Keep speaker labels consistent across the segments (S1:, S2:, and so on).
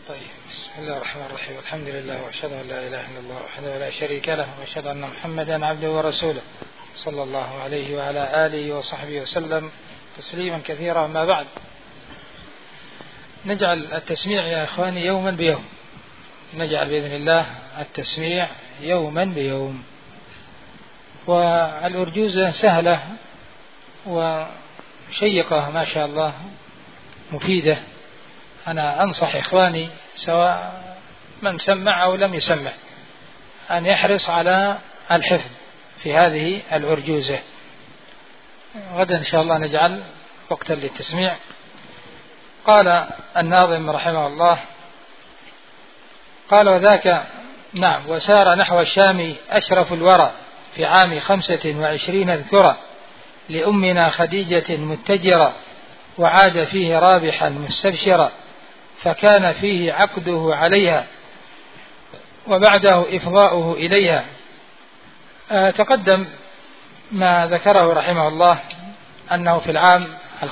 S1: طيب، بسم الله الرحمن الرحيم. الحمد لله وأشهد أن لا إله إلا الله وحده لا شريك له، وأشهد أن محمدا عبده ورسوله صلى الله عليه وعلى آله وصحبه وسلم تسليما كثيرا. ما بعد، نجعل التسميع يا إخواني يوما بيوم، نجعل بإذن الله التسميع يوما بيوم. والأرجوزة سهلة وشيقة ما شاء الله، مفيدة. أنا أنصح إخواني سواء من سمع أو لم يسمع أن يحرص على الحفظ في هذه الأرجوزة. غدا إن شاء الله نجعل وقتا للتسميع. قال الناظم رحمه الله، قال وذاك وسار نحو الشام أشرف الورى في عام 25 ذكرى لأمنا خديجة متجرة، وعاد فيه رابحا مستبشرا، فكان فيه عقده عليها وبعده إفضاؤه إليها. تقدم ما ذكره رحمه الله أنه في العام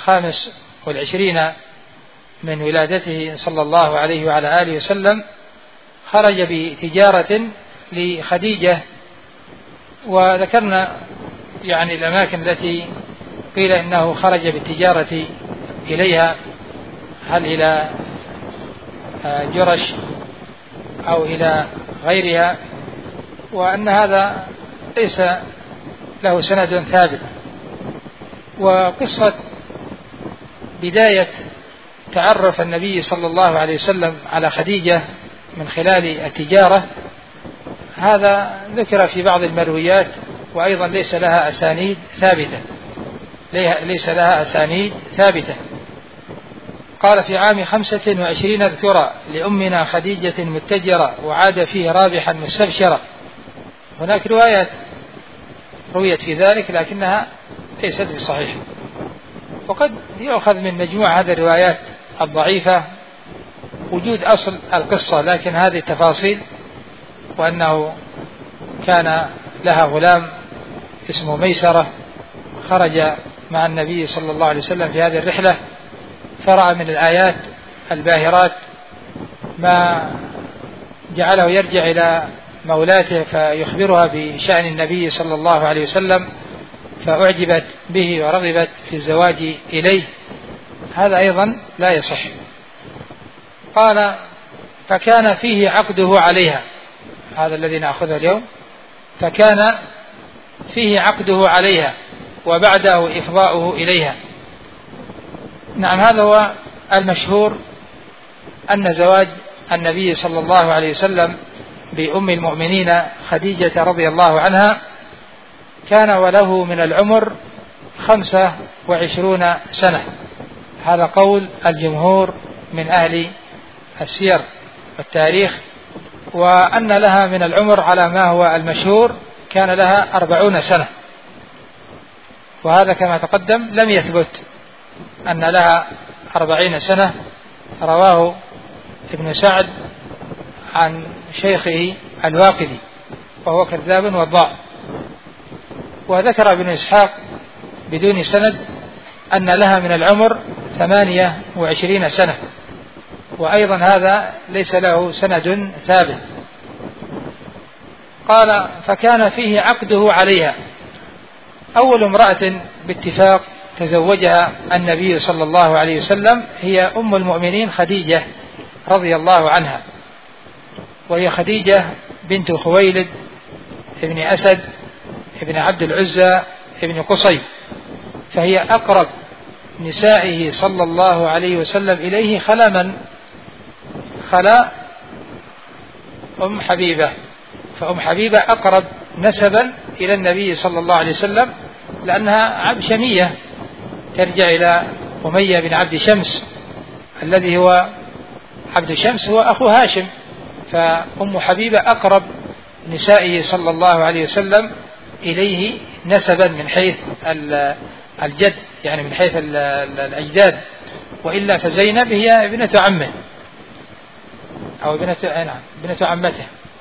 S1: 25 من ولادته صلى الله عليه وعلى آله وسلم خرج بتجارة لخديجة، وذكرنا يعني الأماكن التي قيل إنه خرج بالتجارة إليها، هل إلى جرش أو إلى غيرها، وأن هذا ليس له سند ثابت. وقصة بداية تعرف النبي صلى الله عليه وسلم على خديجة من خلال التجارة هذا ذكر في بعض المرويات، وأيضا ليس لها أسانيد ثابتة. قال في عام 25 ذكرى لأمنا خديجة متجرة، وعاد فيه رابحا مستبشرا. هناك روايات رويت في ذلك لكنها ليست بصحيحة، وقد يؤخذ من مجموع هذه الروايات الضعيفة وجود أصل القصة، لكن هذه التفاصيل، وأنه كان لها غلام اسمه ميسرة خرج مع النبي صلى الله عليه وسلم في هذه الرحلة، فرأى من الآيات الباهرات ما جعله يرجع إلى مولاته فيخبرها بشأن النبي صلى الله عليه وسلم، فأعجبت به ورغبت في الزواج إليه. هذا أيضا لا يصح. قال فكان فيه عقده عليها، هذا الذي نأخذه اليوم، فكان فيه عقده عليها وبعده إفضاؤه إليها. هذا هو المشهور، أن زواج النبي صلى الله عليه وسلم بأم المؤمنين خديجة رضي الله عنها كان وله من العمر 25 سنة. هذا قول الجمهور من أهل السير والتاريخ. وأن لها من العمر على ما هو المشهور كان لها 40 سنة، وهذا كما تقدم لم يثبت أن لها 40 سنة. رواه ابن سعد عن شيخه الواقدي وهو كذاب وضاع. وذكر ابن إسحاق بدون سند أن لها من العمر 28 سنة، وأيضا هذا ليس له سند ثابت. قال فكان فيه عقده عليها. أول امرأة باتفاق تزوجها النبي صلى الله عليه وسلم هي أم المؤمنين خديجة رضي الله عنها، وهي خديجة بنت خويلد ابن أسد ابن عبد العزى ابن قصي، فهي أقرب نسائه صلى الله عليه وسلم إليه خلا أم حبيبة. فأم حبيبة أقرب نسبا إلى النبي صلى الله عليه وسلم، لأنها عبشمية ترجع إلى أمية بن عبد شمس الذي هو عبد شمس هو أخو هاشم، فأم حبيبة أقرب نسائه صلى الله عليه وسلم إليه نسبا من حيث الجد، يعني من حيث الأجداد. وإلا فزينب هي ابنة عمه أو ابنة عمته،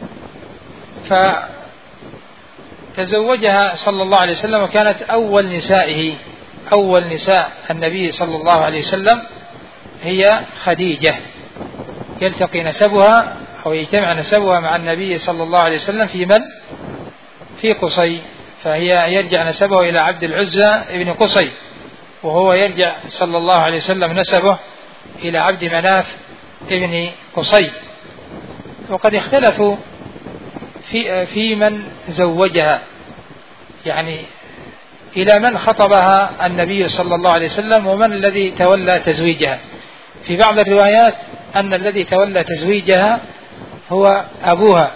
S1: فتزوجها صلى الله عليه وسلم، وكانت أول نساء النبي صلى الله عليه وسلم هي خديجة. يلتقي نسبها أو يجتمع نسبها مع النبي صلى الله عليه وسلم في قصي، فهي يرجع نسبه إلى عبد العزى ابن قصي، وهو يرجع صلى الله عليه وسلم نسبه إلى عبد مناف ابن قصي. وقد اختلفوا في من زوجها، يعني إلى من خطبها النبي صلى الله عليه وسلم ومن الذي تولى تزويجها. في بعض الروايات أن الذي تولى تزويجها هو أبوها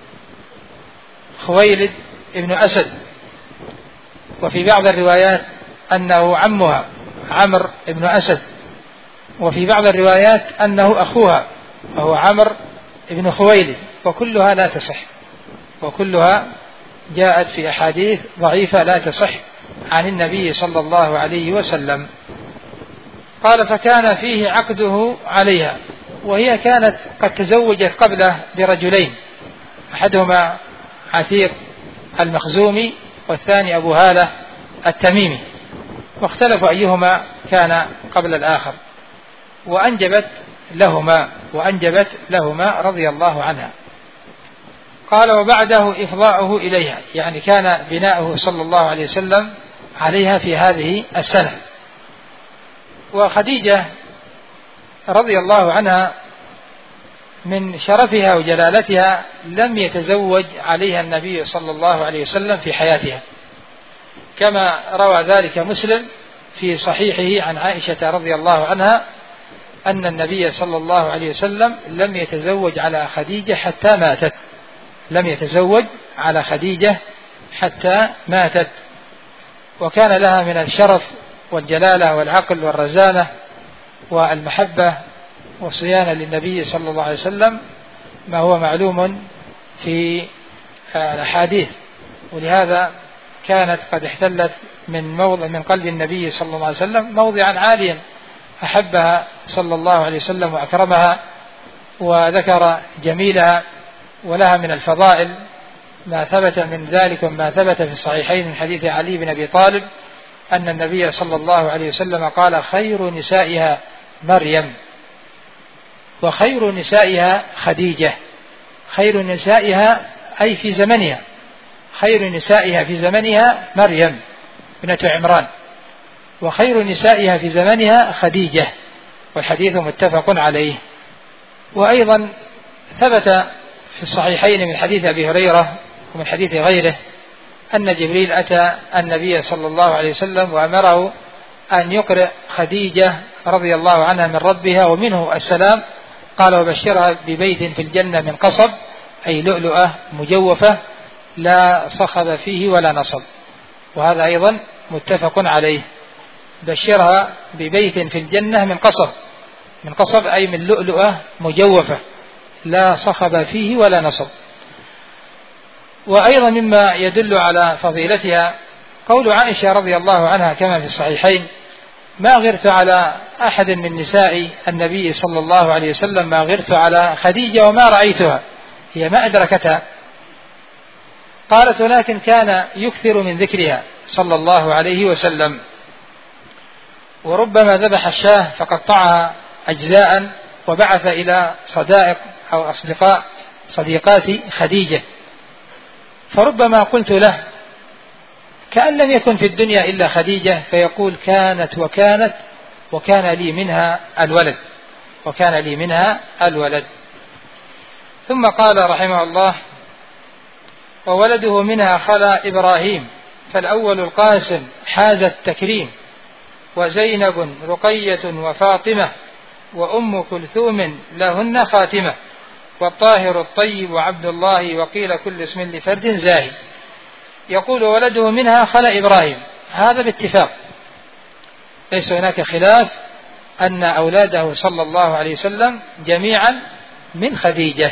S1: خويلد ابن أسد، وفي بعض الروايات أنه عمها عمرو ابن أسد، وفي بعض الروايات أنه أخوها وهو عمرو ابن خويلد، وكلها لا تصح، وكلها جاءت في أحاديث ضعيفة لا تصح عن النبي صلى الله عليه وسلم. قال فكان فيه عقده عليها، وهي كانت قد تزوجت قبله برجلين، أحدهما عتيق المخزومي والثاني أبو هالة التميمي، واختلفوا أيهما كان قبل الآخر، وأنجبت لهما رضي الله عنها. قال وبعده إفضاؤه إليها، يعني كان بناؤه صلى الله عليه وسلم عليها في هذه السنة. وخديجة رضي الله عنها من شرفها وجلالتها لم يتزوج عليها النبي صلى الله عليه وسلم في حياتها، كما روى ذلك مسلم في صحيحه عن عائشة رضي الله عنها أن النبي صلى الله عليه وسلم لم يتزوج على خديجة حتى ماتت، وكان لها من الشرف والجلالة والعقل والرزانة والمحبة والصيانة للنبي صلى الله عليه وسلم ما هو معلوم في الأحاديث، ولهذا كانت قد احتلت من قلب النبي صلى الله عليه وسلم موضعا عاليا، أحبها صلى الله عليه وسلم وأكرمها وذكر جميلها، ولها من الفضائل ما ثبت من ذلك وما ثبت في الصحيحين من حديث علي بن أبي طالب أن النبي صلى الله عليه وسلم قال خير نسائها مريم وخير نسائها خديجة. خير نسائها أي في زمنها، خير نسائها في زمنها مريم بنت عمران، وخير نسائها في زمنها خديجة، والحديث متفق عليه. وأيضا ثبت في الصحيحين من حديث أبي هريرة ومن حديث غيره أن جبريل أتى النبي صلى الله عليه وسلم وأمره أن يقرأ خديجة رضي الله عنها من ربها ومنه السلام، قال وبشرها ببيت في الجنة من قصب، أي لؤلؤة مجوفة لا صخب فيه ولا نصب، وهذا أيضا متفق عليه. بشرها ببيت في الجنة من قصب أي من لؤلؤة مجوفة لا صخب فيه ولا نصب. وأيضا مما يدل على فضيلتها قول عائشة رضي الله عنها كما في الصحيحين ما غرت على أحد من نساء النبي صلى الله عليه وسلم ما غرت على خديجة وما رأيتها، هي ما أدركتها. قالت ولكن كان يكثر من ذكرها صلى الله عليه وسلم، وربما ذبح الشاة فقطعها أجزاء وبعث إلى صدائق أو صديقات خديجة، فربما قلت له كأن لم يكن في الدنيا إلا خديجة، فيقول كانت وكان لي منها الولد. ثم قال رحمه الله وولده منها خلا إبراهيم، فالأول القاسم حاز التكريم، وزينب رقية وفاطمة، وأم كلثوم لهن خاتمة، والطاهر الطيب وعبد الله، وقيل كل اسم لفرد زاهي. يقول ولده منها خلا إبراهيم، هذا باتفاق، ليس هناك خلاف أن أولاده صلى الله عليه وسلم جميعا من خديجة،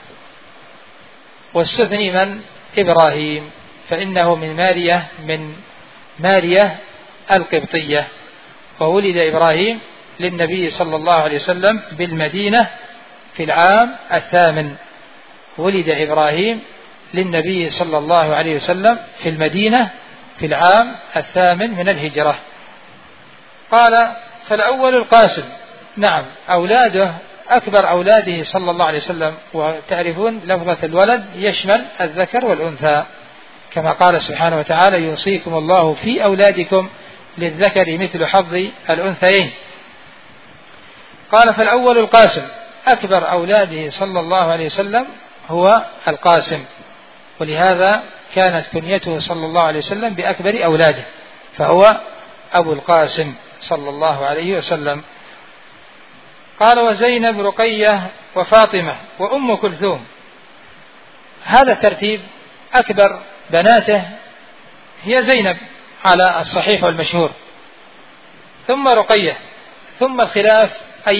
S1: واستثني من إبراهيم فإنه من مارية القبطية، وولد إبراهيم للنبي صلى الله عليه وسلم بالمدينة في العام 8. ولد إبراهيم للنبي صلى الله عليه وسلم في المدينة في العام 8 من الهجرة. قال فالأول القاسم، نعم أولاده أكبر أولاده صلى الله عليه وسلم. وتعرفون لفظة الولد يشمل الذكر والأنثى، كما قال سبحانه وتعالى: يوصيكم الله في أولادكم للذكر مثل حظ الأنثيين. قال: فالأول القاسم، أكبر أولاده صلى الله عليه وسلم هو القاسم، ولهذا كانت كنيته صلى الله عليه وسلم بأكبر أولاده، فهو أبو القاسم صلى الله عليه وسلم. قال: وزينب، رقية، وفاطمة، وأم كلثوم. هذا ترتيب. أكبر بناته هي زينب على الصحيح والمشهور، ثم رقية، ثم الخلاف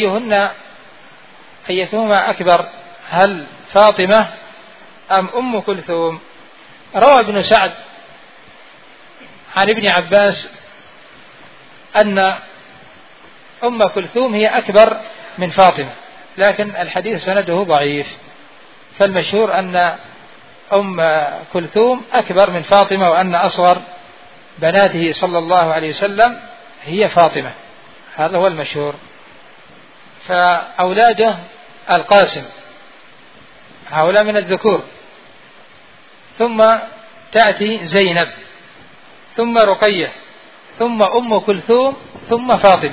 S1: أيتهما أكبر، هل فاطمة أم أم كلثوم؟ روى ابن سعد عن ابن عباس أن أم كلثوم هي أكبر من فاطمة، لكن الحديث سنده ضعيف، فالمشهور أن أم كلثوم أكبر من فاطمة، وأن أصغر بناته صلى الله عليه وسلم هي فاطمة، هذا هو المشهور. فأولاده القاسم هؤلاء من الذكور، ثم تأتي زينب، ثم رقية، ثم أم كلثوم، ثم فاطمة.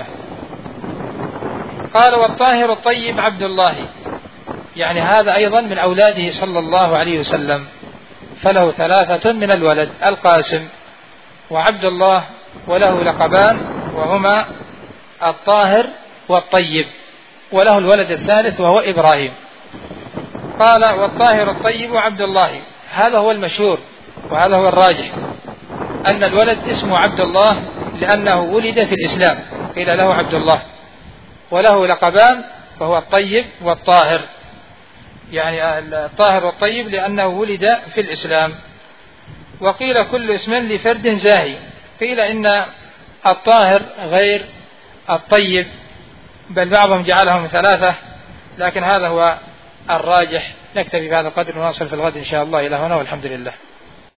S1: قال: والطاهر الطيب عبد الله، يعني هذا أيضا من أولاده صلى الله عليه وسلم، فله 3 من الولد: القاسم وعبد الله، وله لقبان وهما الطاهر والطيب، وله الولد الثالث وهو إبراهيم. قال: والطاهر الطيب عبد الله، هذا هو المشهور وهذا هو الراجح، أن الولد اسمه عبد الله لأنه ولد في الإسلام، قيل له عبد الله، وله لقبان وهو الطيب والطاهر، يعني الطاهر والطيب لأنه ولد في الإسلام. وقيل كل اسم لفرد زاهي، قيل إن الطاهر غير الطيب، بل بعضهم جعلهم 3، لكن هذا هو الراجح. نكتفي بهذا القدر ونصل في الغد إن شاء الله. إلى هنا والحمد لله.